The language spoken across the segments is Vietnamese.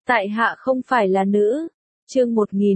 Tại hạ không phải là nữ. Chương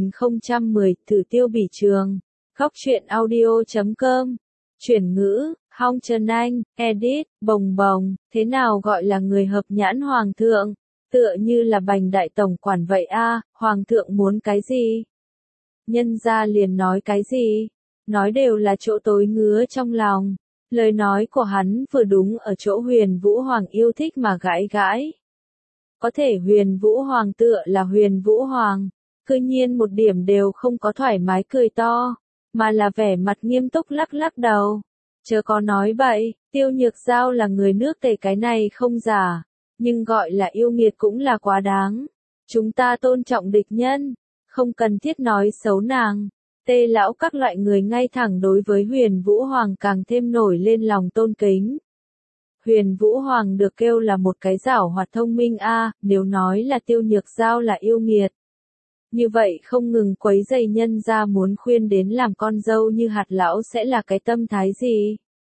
1010, Thử Tiêu Bỉ Trường. Góc truyện audio.com. Chuyển ngữ, Hong Trần Anh, edit, bồng bồng, thế nào gọi là người hợp nhãn hoàng thượng? Tựa như là Bành đại tổng quản vậy a, hoàng thượng muốn cái gì? Nhân gia liền nói cái gì? Nói đều là chỗ tối ngứa trong lòng. Lời nói của hắn vừa đúng ở chỗ Huyền Vũ Hoàng yêu thích mà gãi gãi. Có thể Huyền Vũ Hoàng tựa là Huyền Vũ Hoàng, cư nhiên một điểm đều không có thoải mái cười to, mà là vẻ mặt nghiêm túc lắc lắc đầu. Chớ có nói bậy, Tiêu Nhược Giao là người nước Tề, cái này không giả, nhưng gọi là yêu nghiệt cũng là quá đáng. Chúng ta tôn trọng địch nhân, không cần thiết nói xấu nàng. Tê lão các loại người ngay thẳng đối với Huyền Vũ Hoàng càng thêm nổi lên lòng tôn kính. Huyền Vũ Hoàng được kêu là một cái giảo hoạt thông minh a, nếu nói là Tiêu Nhược Giao là yêu nghiệt. Như vậy không ngừng quấy rầy nhân gia muốn khuyên đến làm con dâu như hạt lão sẽ là cái tâm thái gì?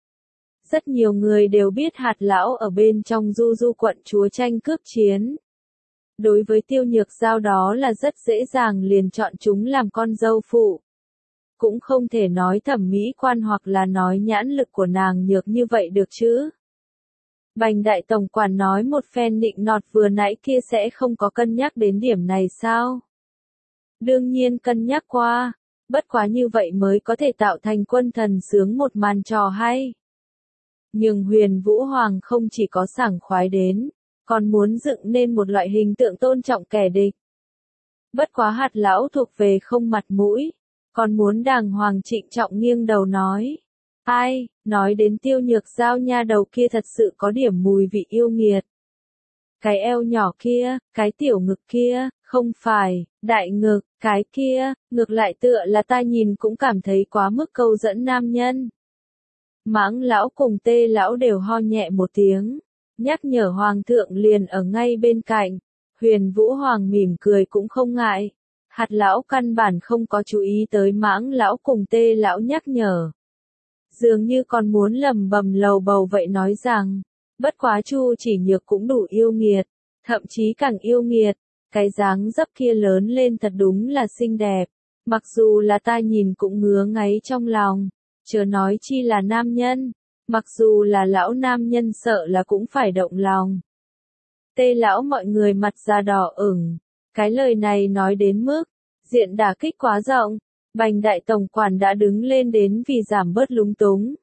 Rất nhiều người đều biết hạt lão ở bên trong du du quận chúa tranh cướp chiến. Đối với Tiêu Nhược Giao đó là rất dễ dàng liền chọn chúng làm con dâu phụ. Cũng không thể nói thẩm mỹ quan hoặc là nói nhãn lực của nàng nhược như vậy được chứ. Bành đại tổng quản nói một phen nịnh nọt vừa nãy kia sẽ không có cân nhắc đến điểm này sao? Đương nhiên cân nhắc qua, bất quá như vậy mới có thể tạo thành quân thần sướng một màn trò hay. Nhưng Huyền Vũ Hoàng không chỉ có sảng khoái đến, còn muốn dựng nên một loại hình tượng tôn trọng kẻ địch. Bất quá hạt lão thuộc về không mặt mũi, còn muốn đàng hoàng trịnh trọng nghiêng đầu nói. Ai, nói đến Tiêu Nhược Giao nha đầu kia thật sự có điểm mùi vị yêu nghiệt. Cái eo nhỏ kia, cái tiểu ngực kia, không phải, đại ngực, cái kia, ngược lại tựa là ta nhìn cũng cảm thấy quá mức câu dẫn nam nhân. Mãng lão cùng Tê lão đều ho nhẹ một tiếng, nhắc nhở hoàng thượng liền ở ngay bên cạnh. Huyền Vũ Hoàng mỉm cười cũng không ngại. Hạt lão căn bản không có chú ý tới Mãng lão cùng Tê lão nhắc nhở. Dường như còn muốn lầm bầm lầu bầu vậy nói rằng, bất quá Chu Chỉ Nhược cũng đủ yêu nghiệt, thậm chí càng yêu nghiệt, cái dáng dấp kia lớn lên thật đúng là xinh đẹp, mặc dù là ta nhìn cũng ngứa ngáy trong lòng, chớ nói chi là nam nhân, mặc dù là lão nam nhân sợ là cũng phải động lòng. Tê lão mọi người mặt da đỏ ửng, cái lời này nói đến mức, diện đả kích quá rộng. Bành đại tổng quản đã đứng lên đến vì giảm bớt lúng túng.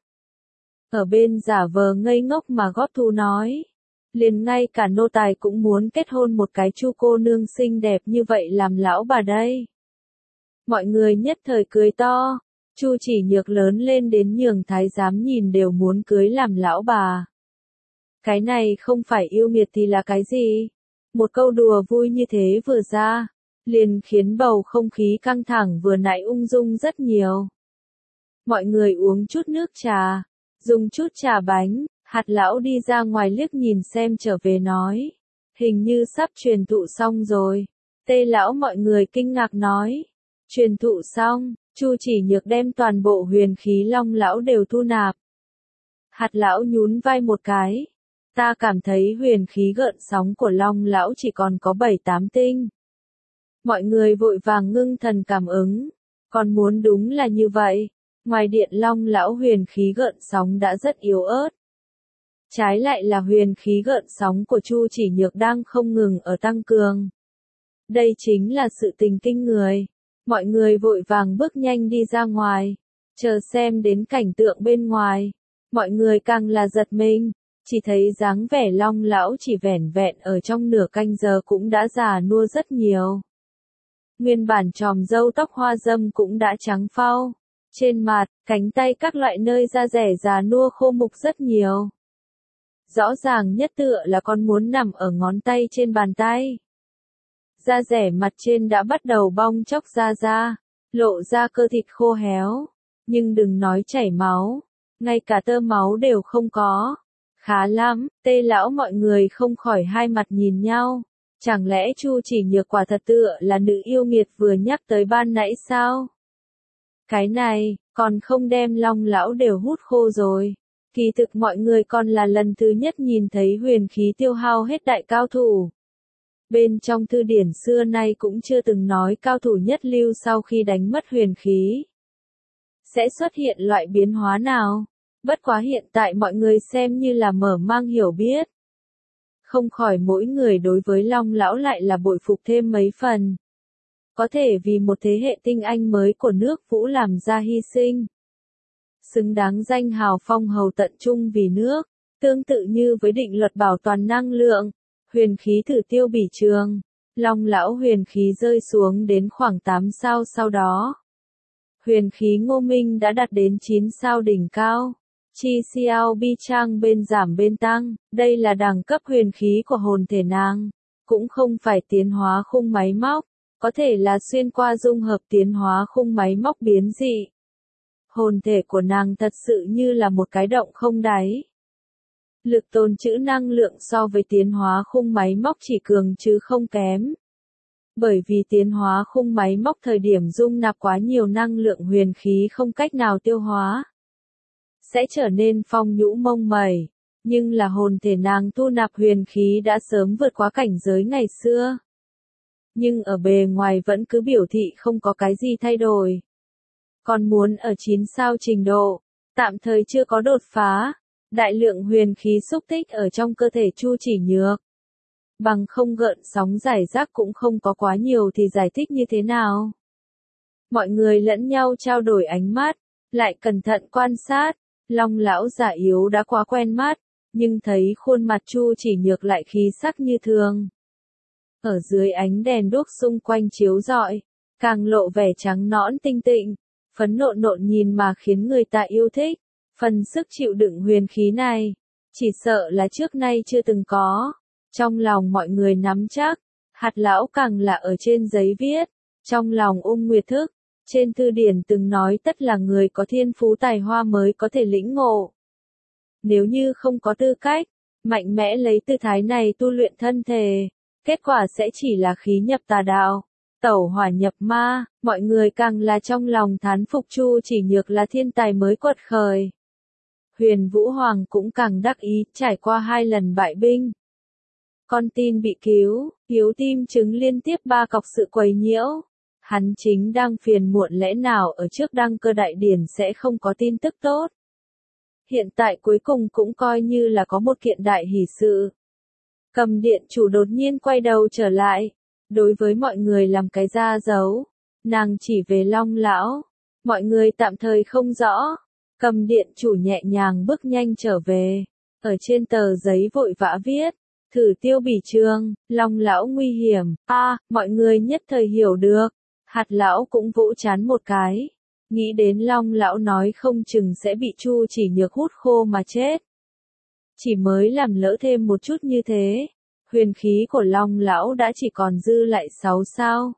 Ở bên giả vờ ngây ngốc mà góp thu nói. Liền ngay cả nô tài cũng muốn kết hôn một cái Chu cô nương xinh đẹp như vậy làm lão bà đây. Mọi người nhất thời cười to. Chu Chỉ Nhược lớn lên đến nhường thái giám nhìn đều muốn cưới làm lão bà. Cái này không phải yêu nghiệt thì là cái gì? Một câu đùa vui như thế vừa ra, liền khiến bầu không khí căng thẳng vừa nãy ung dung rất nhiều. Mọi người uống chút nước trà, dùng chút trà bánh, hạt lão đi ra ngoài liếc nhìn xem trở về nói. Hình như sắp truyền thụ xong rồi. Tê lão mọi người kinh ngạc nói. Truyền thụ xong, Chu Chỉ Nhược đem toàn bộ huyền khí long lão đều thu nạp. Hạt lão nhún vai một cái. Ta cảm thấy huyền khí gợn sóng của long lão chỉ còn có 7-8 tinh. Mọi người vội vàng ngưng thần cảm ứng, còn muốn đúng là như vậy, ngoài điện long lão huyền khí gợn sóng đã rất yếu ớt. Trái lại là huyền khí gợn sóng của Chu Chỉ Nhược đang không ngừng ở tăng cường. Đây chính là sự tình kinh người. Mọi người vội vàng bước nhanh đi ra ngoài, chờ xem đến cảnh tượng bên ngoài. Mọi người càng là giật mình, chỉ thấy dáng vẻ long lão chỉ vẻn vẹn ở trong nửa canh giờ cũng đã già nua rất nhiều. Nguyên bản chòm râu tóc hoa râm cũng đã trắng phau. Trên mặt, cánh tay các loại nơi da rẻ già nua khô mục rất nhiều. Rõ ràng nhất tựa là con muốn nằm ở ngón tay trên bàn tay. Da rẻ mặt trên đã bắt đầu bong chóc ra, lộ ra cơ thịt khô héo. Nhưng đừng nói chảy máu, ngay cả tơ máu đều không có. Khá lắm, Tê lão mọi người không khỏi hai mặt nhìn nhau. Chẳng lẽ Chu Chỉ Nhược quả thật tựa là nữ yêu nghiệt vừa nhắc tới ban nãy sao? Cái này, còn không đem long lão đều hút khô rồi. Kỳ thực mọi người còn là lần thứ nhất nhìn thấy huyền khí tiêu hao hết đại cao thủ. Bên trong thư điển xưa nay cũng chưa từng nói cao thủ nhất lưu sau khi đánh mất huyền khí sẽ xuất hiện loại biến hóa nào. Bất quá hiện tại mọi người xem như là mở mang hiểu biết. Không khỏi mỗi người đối với Long lão lại là bội phục thêm mấy phần. Có thể vì một thế hệ tinh anh mới của nước Vũ làm ra hy sinh. Xứng đáng danh hào phong hầu tận trung vì nước, tương tự như với định luật bảo toàn năng lượng, huyền khí thử tiêu bỉ trường, Long lão huyền khí rơi xuống đến khoảng 8 sao sau đó. Huyền khí Ngô Minh đã đạt đến 9 sao đỉnh cao. Chi xiao bi trang bên giảm bên tăng, đây là đẳng cấp huyền khí của hồn thể nàng, cũng không phải tiến hóa khung máy móc, có thể là xuyên qua dung hợp tiến hóa khung máy móc biến dị. Hồn thể của nàng thật sự như là một cái động không đáy. Lực tồn trữ năng lượng so với tiến hóa khung máy móc chỉ cường chứ không kém. Bởi vì tiến hóa khung máy móc thời điểm dung nạp quá nhiều năng lượng huyền khí không cách nào tiêu hóa, sẽ trở nên phong nhũ mông mẩy, nhưng là hồn thể nàng thu nạp huyền khí đã sớm vượt quá cảnh giới ngày xưa. Nhưng ở bề ngoài vẫn cứ biểu thị không có cái gì thay đổi. Còn muốn ở 9 sao trình độ, tạm thời chưa có đột phá, đại lượng huyền khí xúc tích ở trong cơ thể Chu Chỉ Nhược. Bằng không gợn sóng giải rác cũng không có quá nhiều thì giải thích như thế nào. Mọi người lẫn nhau trao đổi ánh mắt, lại cẩn thận quan sát. Long lão già yếu đã quá quen mắt, nhưng thấy khuôn mặt Chu Chỉ Nhược lại khí sắc như thường. Ở dưới ánh đèn đuốc xung quanh chiếu rọi, càng lộ vẻ trắng nõn tinh tịnh, phấn nộn nộn nhìn mà khiến người ta yêu thích. Phần sức chịu đựng huyền khí này, chỉ sợ là trước nay chưa từng có. Trong lòng mọi người nắm chắc, hạt lão càng là ở trên giấy viết, trong lòng Nguyệt thức. Trên thư điển từng nói tất là người có thiên phú tài hoa mới có thể lĩnh ngộ. Nếu như không có tư cách, mạnh mẽ lấy tư thái này tu luyện thân thể, kết quả sẽ chỉ là khí nhập tà đạo, tẩu hỏa nhập ma, mọi người càng là trong lòng thán phục Chu Chỉ Nhược là thiên tài mới quật khởi. Huyền Vũ Hoàng cũng càng đắc ý, trải qua 2 lần bại binh. Con tin bị cứu, hiếu tim chứng liên tiếp 3 cọc sự quấy nhiễu. Hắn chính đang phiền muộn lẽ nào ở trước đăng cơ đại điển sẽ không có tin tức tốt. Hiện tại cuối cùng cũng coi như là có một kiện đại hỷ sự. Cầm điện chủ đột nhiên quay đầu trở lại. Đối với mọi người làm cái da giấu. Nàng chỉ về Long lão. Mọi người tạm thời không rõ. Cầm điện chủ nhẹ nhàng bước nhanh trở về. Ở trên tờ giấy vội vã viết. Thử tiêu bỉ trường, Long lão nguy hiểm. Mọi người nhất thời hiểu được. Hạt lão cũng vỗ chán một cái. Nghĩ đến Long lão nói không chừng sẽ bị Chu Chỉ Nhược hút khô mà chết. Chỉ mới làm lỡ thêm một chút như thế. Huyền khí của Long lão đã chỉ còn dư lại 6 sao.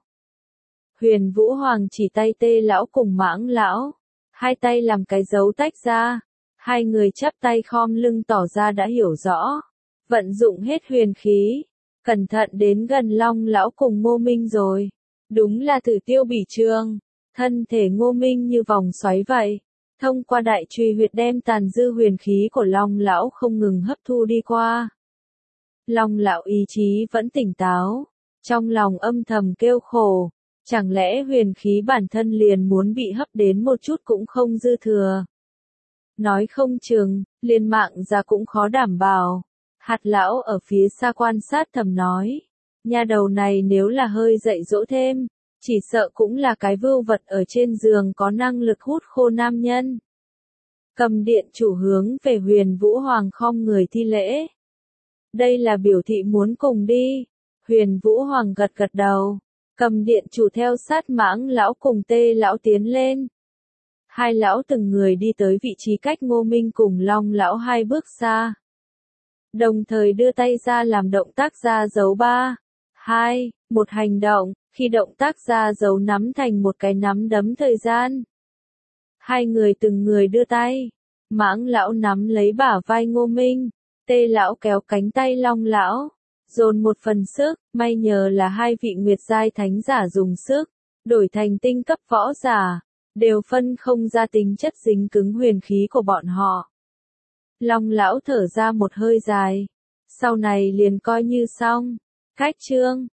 Huyền Vũ Hoàng chỉ tay Tê lão cùng Mãng lão. 2 tay làm cái dấu tách ra. 2 người chắp tay khom lưng tỏ ra đã hiểu rõ. Vận dụng hết huyền khí. Cẩn thận đến gần Long lão cùng Ngô Minh rồi. Đúng là thử tiêu bỉ trường. Thân thể Ngô Minh như vòng xoáy vậy. Thông qua đại truy huyệt đem tàn dư huyền khí của Long lão không ngừng hấp thu đi qua. Long lão ý chí vẫn tỉnh táo. Trong lòng âm thầm kêu khổ. Chẳng lẽ huyền khí bản thân liền muốn bị hấp đến một chút cũng không dư thừa. Nói không chừng, liền mạng ra cũng khó đảm bảo. Hạt lão ở phía xa quan sát thầm nói. Nhà đầu này nếu là hơi dạy dỗ thêm, chỉ sợ cũng là cái vưu vật ở trên giường có năng lực hút khô nam nhân. Cầm điện chủ hướng về Huyền Vũ Hoàng khom người thi lễ. Đây là biểu thị muốn cùng đi. Huyền Vũ Hoàng gật gật đầu. Cầm điện chủ theo sát Mãng lão cùng Tê lão tiến lên. 2 lão từng người đi tới vị trí cách Ngô Minh cùng Long lão 2 bước xa. Đồng thời đưa tay ra làm động tác ra dấu 3, 2, 1 hành động, khi động tác ra dấu nắm thành một cái nắm đấm thời gian. 2 người từng người đưa tay, Mãng lão nắm lấy bả vai Ngô Minh, Tê lão kéo cánh tay Long lão, dồn một phần sức, may nhờ là 2 vị nguyệt giai thánh giả dùng sức, đổi thành tinh cấp võ giả, đều phân không ra tính chất dính cứng huyền khí của bọn họ. Long lão thở ra một hơi dài, sau này liền coi như xong, Khách chương